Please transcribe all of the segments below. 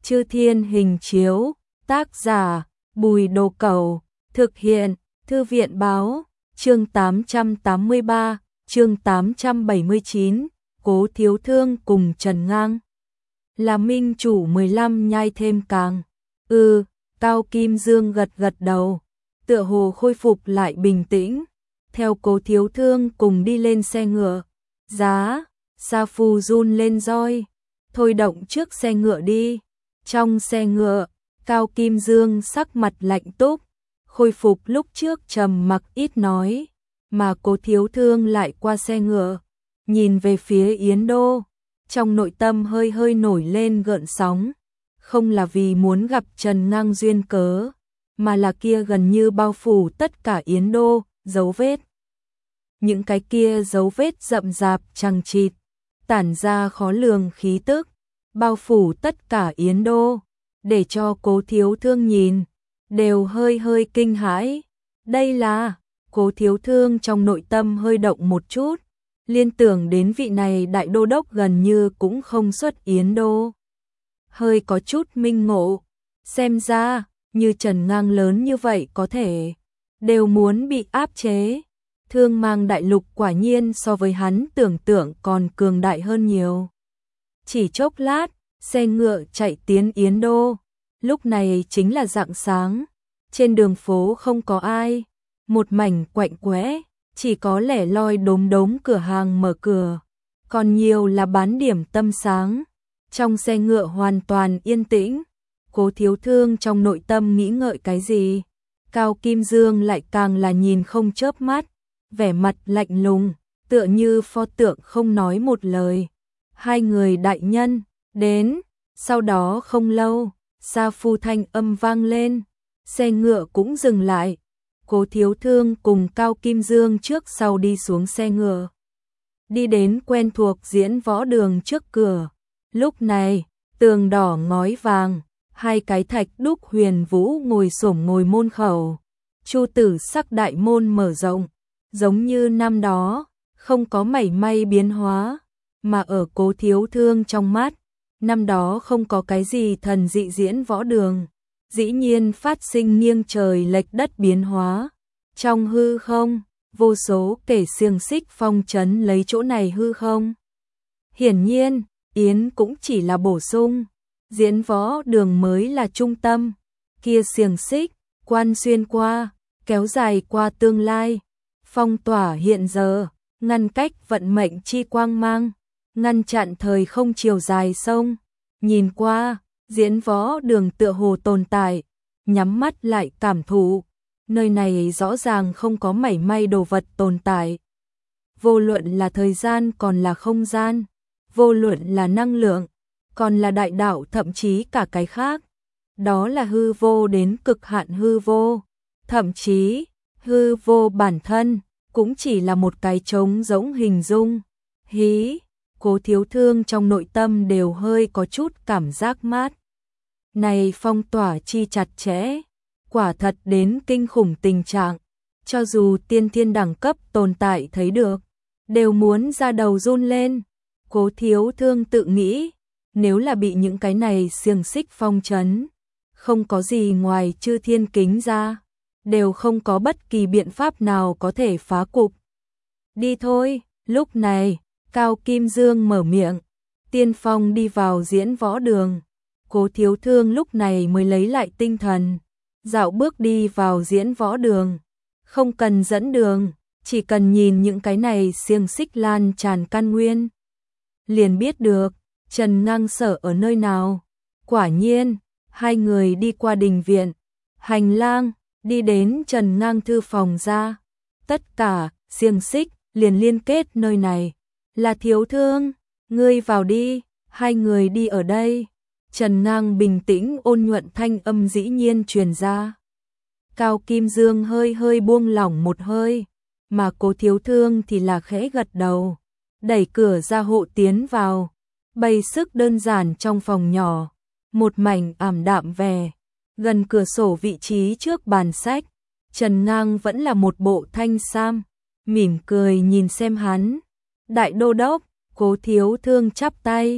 Chư Thiên Hình Chiếu, tác giả Bùi Đồ Cẩu, thực hiện Thư viện Báo, chương 883, chương 879, Cố Thiếu Thương cùng Trần Ngang. Là minh chủ 15 nhai thêm càng. Cao Kim Dương gật gật đầu, tựa hồ khôi phục lại bình tĩnh, theo Cố Thiếu Thương cùng đi lên xe ngựa. Giá, Sa Phu run lên roi, thôi động trước xe ngựa đi. Trong xe ngựa, Cao Kim Dương sắc mặt lạnh túc, khôi phục lúc trước trầm mặc ít nói, mà Cố Thiếu Thương lại qua xe ngựa, nhìn về phía Yến Đô, trong nội tâm hơi hơi nổi lên gợn sóng, không là vì muốn gặp Trần Ngang duyên cớ, mà là kia gần như bao phủ tất cả Yến Đô, dấu vết. Những cái kia dấu vết rậm rạp chằng chịt, tản ra khó lường khí tức, bao phủ tất cả Yến Đô, để cho Cố Thiếu Thương nhìn, đều hơi hơi kinh hãi. Đây là, Cố Thiếu Thương trong nội tâm hơi động một chút, liên tưởng đến vị này đại đô đốc gần như cũng không xuất Yến Đô. Hơi có chút minh ngộ, xem ra, như Trần Ngang lớn như vậy có thể, đều muốn bị áp chế. Thương Mang đại lục quả nhiên so với hắn tưởng tượng còn cường đại hơn nhiều. Chỉ chốc lát, xe ngựa chạy tiến Yến Đô, lúc này chính là rạng sáng, trên đường phố không có ai, một mảnh quạnh quẽ, chỉ có lẻ loi đốm đốm cửa hàng mở cửa, còn nhiều là bán điểm tâm sáng. Trong xe ngựa hoàn toàn yên tĩnh, Cố Thiếu Thương trong nội tâm nghĩ ngợi cái gì, Cao Kim Dương lại càng là nhìn không chớp mắt, vẻ mặt lạnh lùng, tựa như pho tượng không nói một lời. Hai người đại nhân đến, sau đó không lâu, Sa Phu thanh âm vang lên, xe ngựa cũng dừng lại. Cố Thiếu Thương cùng Cao Kim Dương trước sau đi xuống xe ngựa, đi đến quen thuộc diễn võ đường trước cửa. Lúc này, tường đỏ ngói vàng, hai cái thạch đúc Huyền Vũ ngồi xổm ngồi môn khẩu, Chu tử sắc đại môn mở rộng, giống như năm đó, không có mảy may biến hóa, mà ở Cố Thiếu Thương trong mắt, năm đó không có cái gì thần dị diễn võ đường, dĩ nhiên phát sinh nghiêng trời lệch đất biến hóa. Trong hư không, vô số kẻ xiềng xích phong trấn lấy chỗ này hư không. Hiển nhiên, Yến cũng chỉ là bổ sung, diễn võ đường mới là trung tâm, kia xiềng xích, quan xuyên qua, kéo dài qua tương lai, phong tỏa hiện giờ, ngăn cách vận mệnh chi quang mang, ngăn chặn thời không chiều dài sông. Nhìn qua, diễn võ đường tựa hồ tồn tại, nhắm mắt lại cảm thụ, nơi này rõ ràng không có mảy may đồ vật tồn tại. Vô luận là thời gian còn là không gian, vô luận là năng lượng, còn là đại đạo thậm chí cả cái khác. Đó là hư vô đến cực hạn hư vô, thậm chí hư vô bản thân cũng chỉ là một cái trống rỗng hình dung. Cố Thiếu Thương trong nội tâm đều hơi có chút cảm giác mát. Này phong tỏa chi chặt chẽ, quả thật đến kinh khủng tình trạng, cho dù tiên thiên đẳng cấp tồn tại thấy được, đều muốn ra đầu run lên. Cố Thiếu Thương tự nghĩ, nếu là bị những cái này xiềng xích phong trấn, không có gì ngoài chư thiên kính ra, đều không có bất kỳ biện pháp nào có thể phá cục. Đi thôi. Lúc này, Cao Kim Dương mở miệng, tiên phong đi vào diễn võ đường. Cố Thiếu Thương lúc này mới lấy lại tinh thần, dạo bước đi vào diễn võ đường, không cần dẫn đường, chỉ cần nhìn những cái này xiềng xích lan tràn căn nguyên, liền biết được Trần Ngang sở ở nơi nào. Quả nhiên, hai người đi qua đình viện, hành lang, đi đến Trần Ngang thư phòng ra. Tất cả xiềng xích liền liên kết nơi này. Là Thiếu Thương, ngươi vào đi, hai người đi ở đây. Trần Ngang bình tĩnh ôn nhuận thanh âm dĩ nhiên truyền ra. Cao Kim Dương hơi hơi buông lỏng một hơi, mà Cố Thiếu Thương thì là khẽ gật đầu, đẩy cửa ra hộ tiến vào. Bày sức đơn giản trong phòng nhỏ, một mảnh ảm đạm vẻ, gần cửa sổ vị trí trước bàn sách, Trần Ngang vẫn là một bộ thanh sam, mỉm cười nhìn xem hắn. Đại đô đốc, Cố Thiếu Thương chắp tay,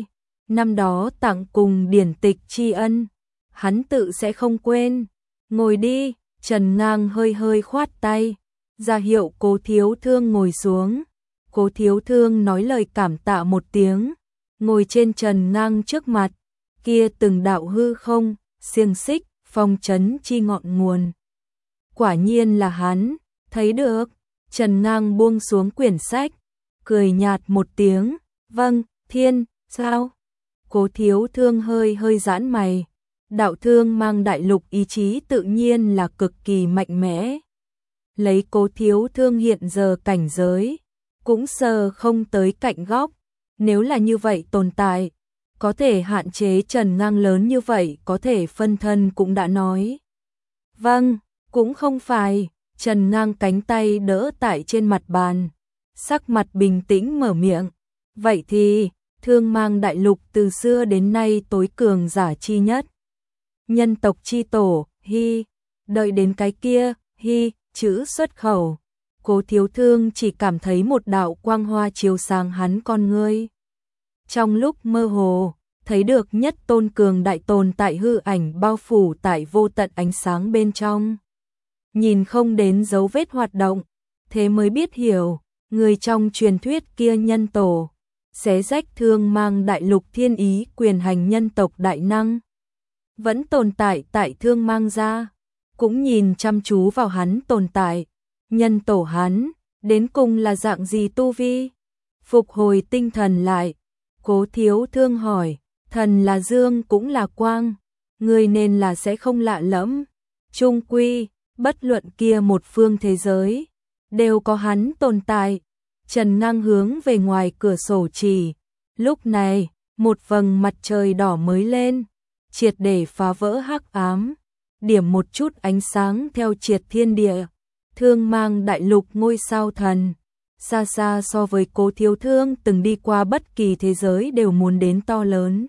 năm đó tặng cùng điển tịch tri ân, hắn tự sẽ không quên. Ngồi đi, Trần Ngang hơi hơi khoát tay, ra hiệu Cố Thiếu Thương ngồi xuống. Cố Thiếu Thương nói lời cảm tạ một tiếng, ngồi trên Trần Ngang trước mặt, kia từng đạo hư không, xiềng xích, phong trấn chi ngọn nguồn. Quả nhiên là hắn, thấy được. Trần Ngang buông xuống quyển sách, cười nhạt một tiếng, vâng, thiên, sao? Cố Thiếu Thương hơi hơi giãn mày, đạo thương mang đại lục ý chí tự nhiên là cực kỳ mạnh mẽ. Lấy Cố Thiếu Thương hiện giờ cảnh giới, cũng sờ không tới cạnh góc, nếu là như vậy tồn tại, có thể hạn chế Trần Ngang lớn như vậy có thể phân thân cũng đã nói. Vâng, cũng không phải. Trần Ngang cánh tay đỡ tại trên mặt bàn, sắc mặt bình tĩnh mở miệng. Vậy thì, thương mang đại lục từ xưa đến nay tối cường giả chi nhất. Nhân tộc chi tổ, hi, đợi đến cái kia, hi, chữ xuất khẩu. Cố Thiếu Thương chỉ cảm thấy một đạo quang hoa chiếu sáng hắn con ngươi. Trong lúc mơ hồ, thấy được nhất tôn cường đại tồn tại hư ảnh bao phủ tại vô tận ánh sáng bên trong. Nhìn không đến dấu vết hoạt động, thế mới biết hiểu, người trong truyền thuyết kia nhân tổ, xé rách thương mang đại lục thiên ý quyền hành nhân tộc đại năng. Vẫn tồn tại tại thương mang gia, cũng nhìn chăm chú vào hắn tồn tại, nhân tổ hắn, đến cùng là dạng gì tu vi? Phục hồi tinh thần lại, Cố Thiếu Thương hỏi, thần là dương cũng là quang, người nên là sẽ không lạ lẫm, chung quy. Bất luận kia một phương thế giới, đều có hắn tồn tại. Trần Ngang hướng về ngoài cửa sổ chỉ. Lúc này, một vầng mặt trời đỏ mới lên, triệt để phá vỡ hắc ám, điểm một chút ánh sáng theo triệt thiên địa, thương mang đại lục ngôi sao thần. Xa xa so với Cố Thiếu Thương từng đi qua bất kỳ thế giới đều muốn đến to lớn.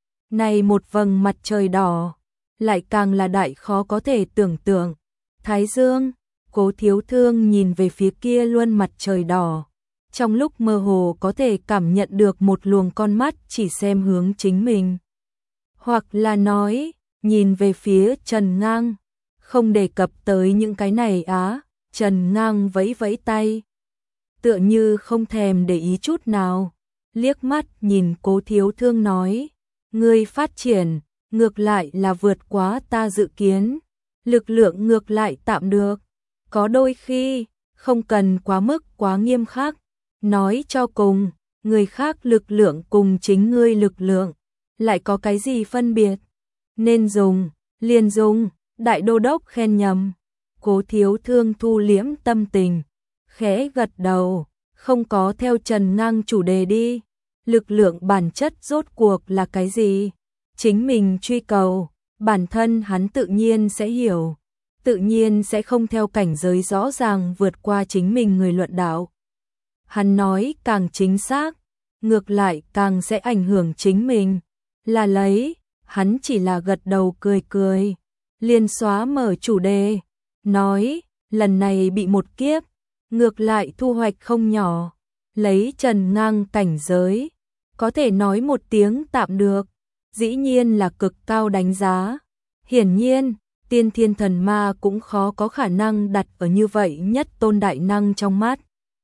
Này một vầng mặt trời đỏ, lại càng là đại khó có thể tưởng tượng. Thái Dương, Cố Thiếu Thương nhìn về phía kia luôn mặt trời đỏ. Trong lúc mơ hồ có thể cảm nhận được một luồng con mắt chỉ xem hướng chính mình. Hoặc là nói, nhìn về phía Trần Ngang. Không đề cập tới những cái này á, Trần Ngang vẫy vẫy tay. Tựa như không thèm để ý chút nào. Liếc mắt nhìn Cố Thiếu Thương nói. Ngươi phát triển, ngược lại là vượt quá ta dự kiến. Lực lượng ngược lại tạm được, có đôi khi không cần quá mức quá nghiêm khắc. Nói cho cùng, người khác lực lượng cùng chính ngươi lực lượng, lại có cái gì phân biệt? Nên dùng, liền dùng, đại đô đốc khen nhầm. Cố Thiếu Thương thu liễm tâm tình, khẽ gật đầu, không có theo Trần Ngang chủ đề đi. Lực lượng bản chất rốt cuộc là cái gì? Chính mình truy cầu. Bản thân hắn tự nhiên sẽ hiểu, tự nhiên sẽ không theo cảnh giới rõ ràng vượt qua chính mình người luận đạo. Hắn nói càng chính xác, ngược lại càng sẽ ảnh hưởng chính mình. Là lấy, hắn chỉ là gật đầu cười cười, liền xóa mở chủ đề, nói, lần này bị một kiếp, ngược lại thu hoạch không nhỏ, lấy Trần Ngang cảnh giới, có thể nói một tiếng tạm được. Dĩ nhiên là cực cao đánh giá. Hiển nhiên, tiên thiên thần ma cũng khó có khả năng đặt ở như vậy nhất tôn đại năng trong mắt.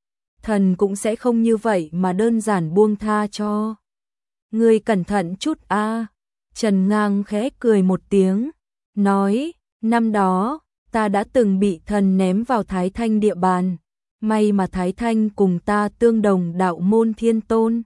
Thần cũng sẽ không như vậy mà đơn giản buông tha cho. Ngươi cẩn thận chút a. Trần Ngang khẽ cười một tiếng, nói, năm đó, ta đã từng bị thần ném vào Thái Thanh địa bàn. May mà Thái Thanh cùng ta tương đồng đạo môn thiên tôn.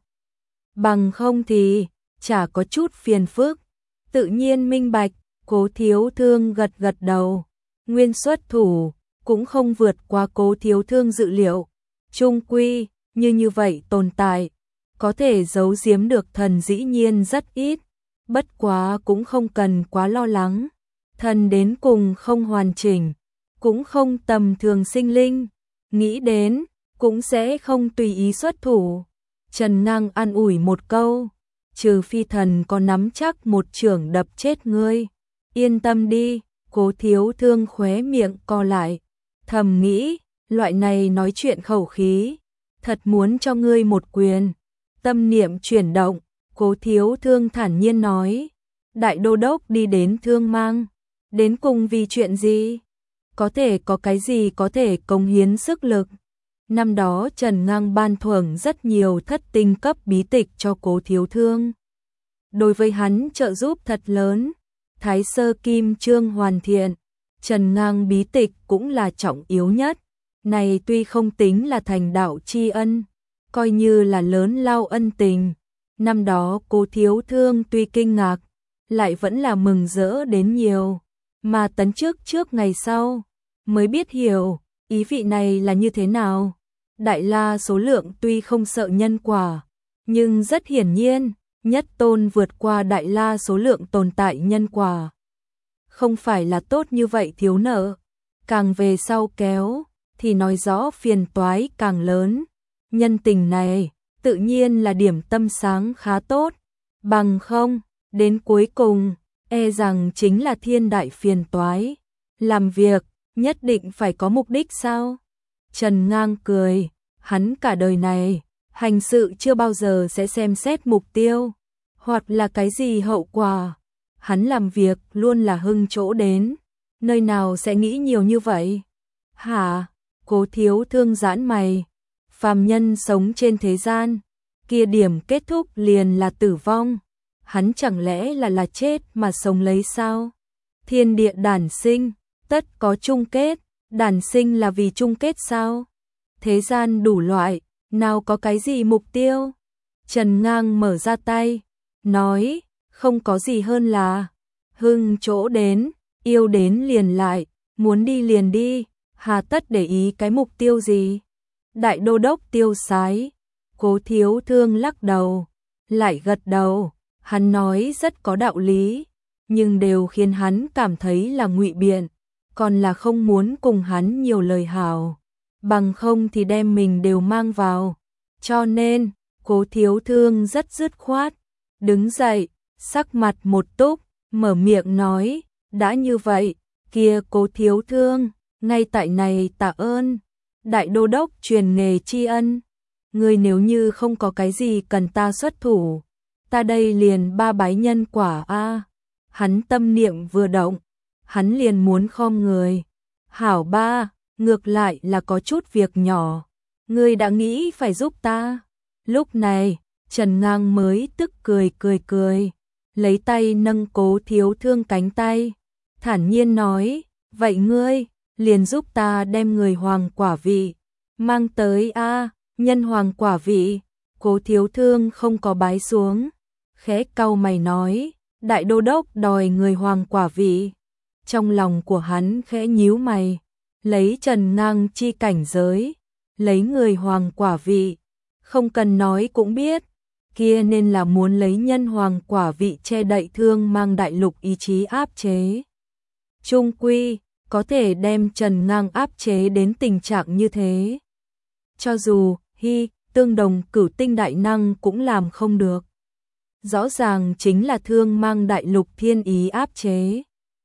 Bằng không thì chả có chút phiền phức. Tự nhiên minh bạch. Cố Thiếu Thương gật gật đầu. Nguyên xuất thủ cũng không vượt qua Cố Thiếu Thương dự liệu. Chung quy, như vậy tồn tại, có thể giấu giếm được thần dĩ nhiên rất ít. Bất quá cũng không cần quá lo lắng. Thần đến cùng không hoàn chỉnh, cũng không tầm thường sinh linh. Nghĩ đến, cũng sẽ không tùy ý xuất thủ. Trần Ngang an ủi một câu, trừ phi thần có nắm chắc một chưởng đập chết ngươi. Yên tâm đi. Cố Thiếu Thương khóe miệng co lại, thầm nghĩ, loại này nói chuyện khẩu khí, thật muốn cho ngươi một quyền. Tâm niệm chuyển động, Cố Thiếu Thương thản nhiên nói. Đại đô đốc đi đến Thương Mang, đến cùng vì chuyện gì? Có thể có cái gì có thể cống hiến sức lực? Năm đó Trần Ngang ban thưởng rất nhiều thất tinh cấp bí tịch cho Cố Thiếu Thương. Đối với hắn trợ giúp thật lớn, Thái Sơ Kim Chương hoàn thiện, Trần Ngang bí tịch cũng là trọng yếu nhất. Này tuy không tính là thành đạo tri ân, coi như là lớn lao ân tình. Năm đó Cố Thiếu Thương tuy kinh ngạc, lại vẫn là mừng rỡ đến nhiều, mà tấn trước ngày sau, mới biết hiểu, ý vị này là như thế nào. Đại la số lượng tuy không sợ nhân quả, nhưng rất hiển nhiên, nhất tôn vượt qua đại la số lượng tồn tại nhân quả. Không phải là tốt như vậy thiếu nợ, càng về sau kéo, thì nói rõ phiền toái càng lớn. Nhân tình này, tự nhiên là điểm tâm sáng khá tốt, bằng không, đến cuối cùng, e rằng chính là thiên đại phiền toái. Làm việc, nhất định phải có mục đích sao? Trần Ngang cười, hắn cả đời này, hành sự chưa bao giờ sẽ xem xét mục tiêu, hoặc là cái gì hậu quả. Hắn làm việc luôn là hưng chỗ đến, nơi nào sẽ nghĩ nhiều như vậy? Hả? Cố Thiếu Thương giãn mày, phàm nhân sống trên thế gian, kia điểm kết thúc liền là tử vong. Hắn chẳng lẽ là chết mà sống lấy sao? Thiên địa đản sinh, tất có chung kết, đản sinh là vì chung kết sao? Thế gian đủ loại, nào có cái gì mục tiêu? Trần Ngang mở ra tay, nói, không có gì hơn là hưng chỗ đến, yêu đến liền lại, muốn đi liền đi, hà tất để ý cái mục tiêu gì? Đại đô đốc tiêu sái. Cố Thiếu Thương lắc đầu, lại gật đầu, hắn nói rất có đạo lý, nhưng đều khiến hắn cảm thấy là ngụy biện, còn là không muốn cùng hắn nhiều lời hào, bằng không thì đem mình đều mang vào. Cho nên, Cố Thiếu Thương rất dứt khoát, đứng dậy, sắc mặt một túc, mở miệng nói, đã như vậy, kia Cố Thiếu Thương, ngay tại này tạ ơn, đại đô đốc truyền nghề tri ân. Người nếu như không có cái gì cần ta xuất thủ, ta đây liền ba bái nhân quả a. Hắn tâm niệm vừa động, hắn liền muốn khom người. Hảo ba, ngược lại là có chút việc nhỏ, ngươi đã nghĩ phải giúp ta. Lúc này, Trần Ngang mới tức cười, lấy tay nâng Cố Thiếu Thương cánh tay, thản nhiên nói, vậy ngươi, liền giúp ta đem người hoàng quả vị mang tới a. Nhân hoàng quả vị. Cố Thiếu Thương không có bái xuống, khẽ cau mày nói, đại đô đốc đòi người hoàng quả vị. Trong lòng của hắn khẽ nhíu mày, lấy Trần Ngang chi cảnh giới, lấy người hoàng quả vị, không cần nói cũng biết, kia nên là muốn lấy nhân hoàng quả vị che đậy Thương Mang đại lục ý chí áp chế. Trung quy, có thể đem Trần Ngang áp chế đến tình trạng như thế. Cho dù, tương đồng cửu tinh đại năng cũng làm không được. Rõ ràng chính là Thương Mang đại lục thiên ý áp chế.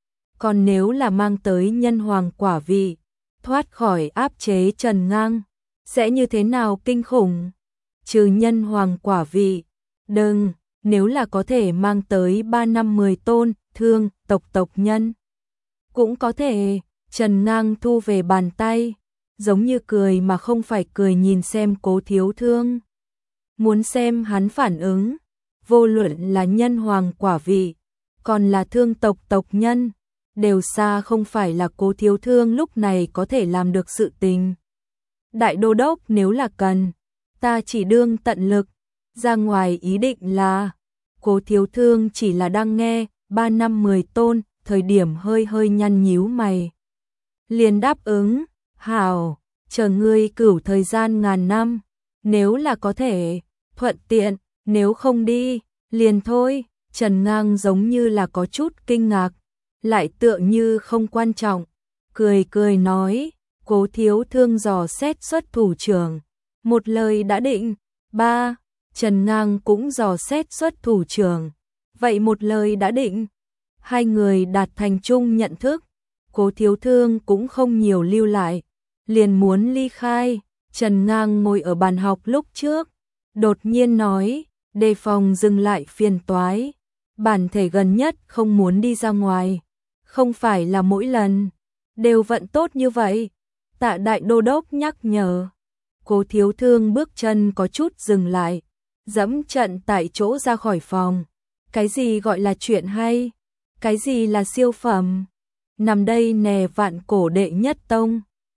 Còn nếu là mang tới nhân hoàng quả vị, thoát khỏi áp chế Trần Ngang, sẽ như thế nào kinh khủng? Trừ nhân hoàng quả vị, đừng, nếu là có thể mang tới 3 năm 10 tôn, thương, tộc nhân. Cũng có thể, Trần Ngang thu về bàn tay, giống như cười mà không phải cười nhìn xem Cố Thiếu Thương. Muốn xem hắn phản ứng, vô luận là nhân hoàng quả vị, còn là thương tộc nhân, đều xa không phải là Cố Thiếu Thương lúc này có thể làm được sự tình. Đại đô đốc nếu là cần, ta chỉ đương tận lực, ra ngoài ý định là, Cố Thiếu Thương chỉ là đang nghe, 3 năm 10 tôn, thời điểm hơi nhăn nhíu mày. Liền đáp ứng, hảo, chờ ngươi cửu thời gian ngàn năm, nếu là có thể, thuận tiện, nếu không đi, liền thôi. Trần Ngang giống như là có chút kinh ngạc, lại tựa như không quan trọng, cười nói, Cố Thiếu Thương dò xét xuất thủ trưởng, một lời đã định. Ba, Trần Ngang cũng dò xét xuất thủ trưởng, vậy một lời đã định. Hai người đạt thành chung nhận thức, Cố Thiếu Thương cũng không nhiều lưu lại, liền muốn ly khai. Trần Ngang ngồi ở bàn học lúc trước, đột nhiên nói, đề phòng dừng lại phiền toái. Bản thể gần nhất không muốn đi ra ngoài, không phải là mỗi lần đều vận tốt như vậy. Tạ đại đô đốc nhắc nhở. Cố Thiếu Thương bước chân có chút dừng lại, dẫm trận tại chỗ ra khỏi phòng. Cái gì gọi là chuyện hay? Cái gì là siêu phẩm? Nằm đây nè, Vạn Cổ đệ nhất tông.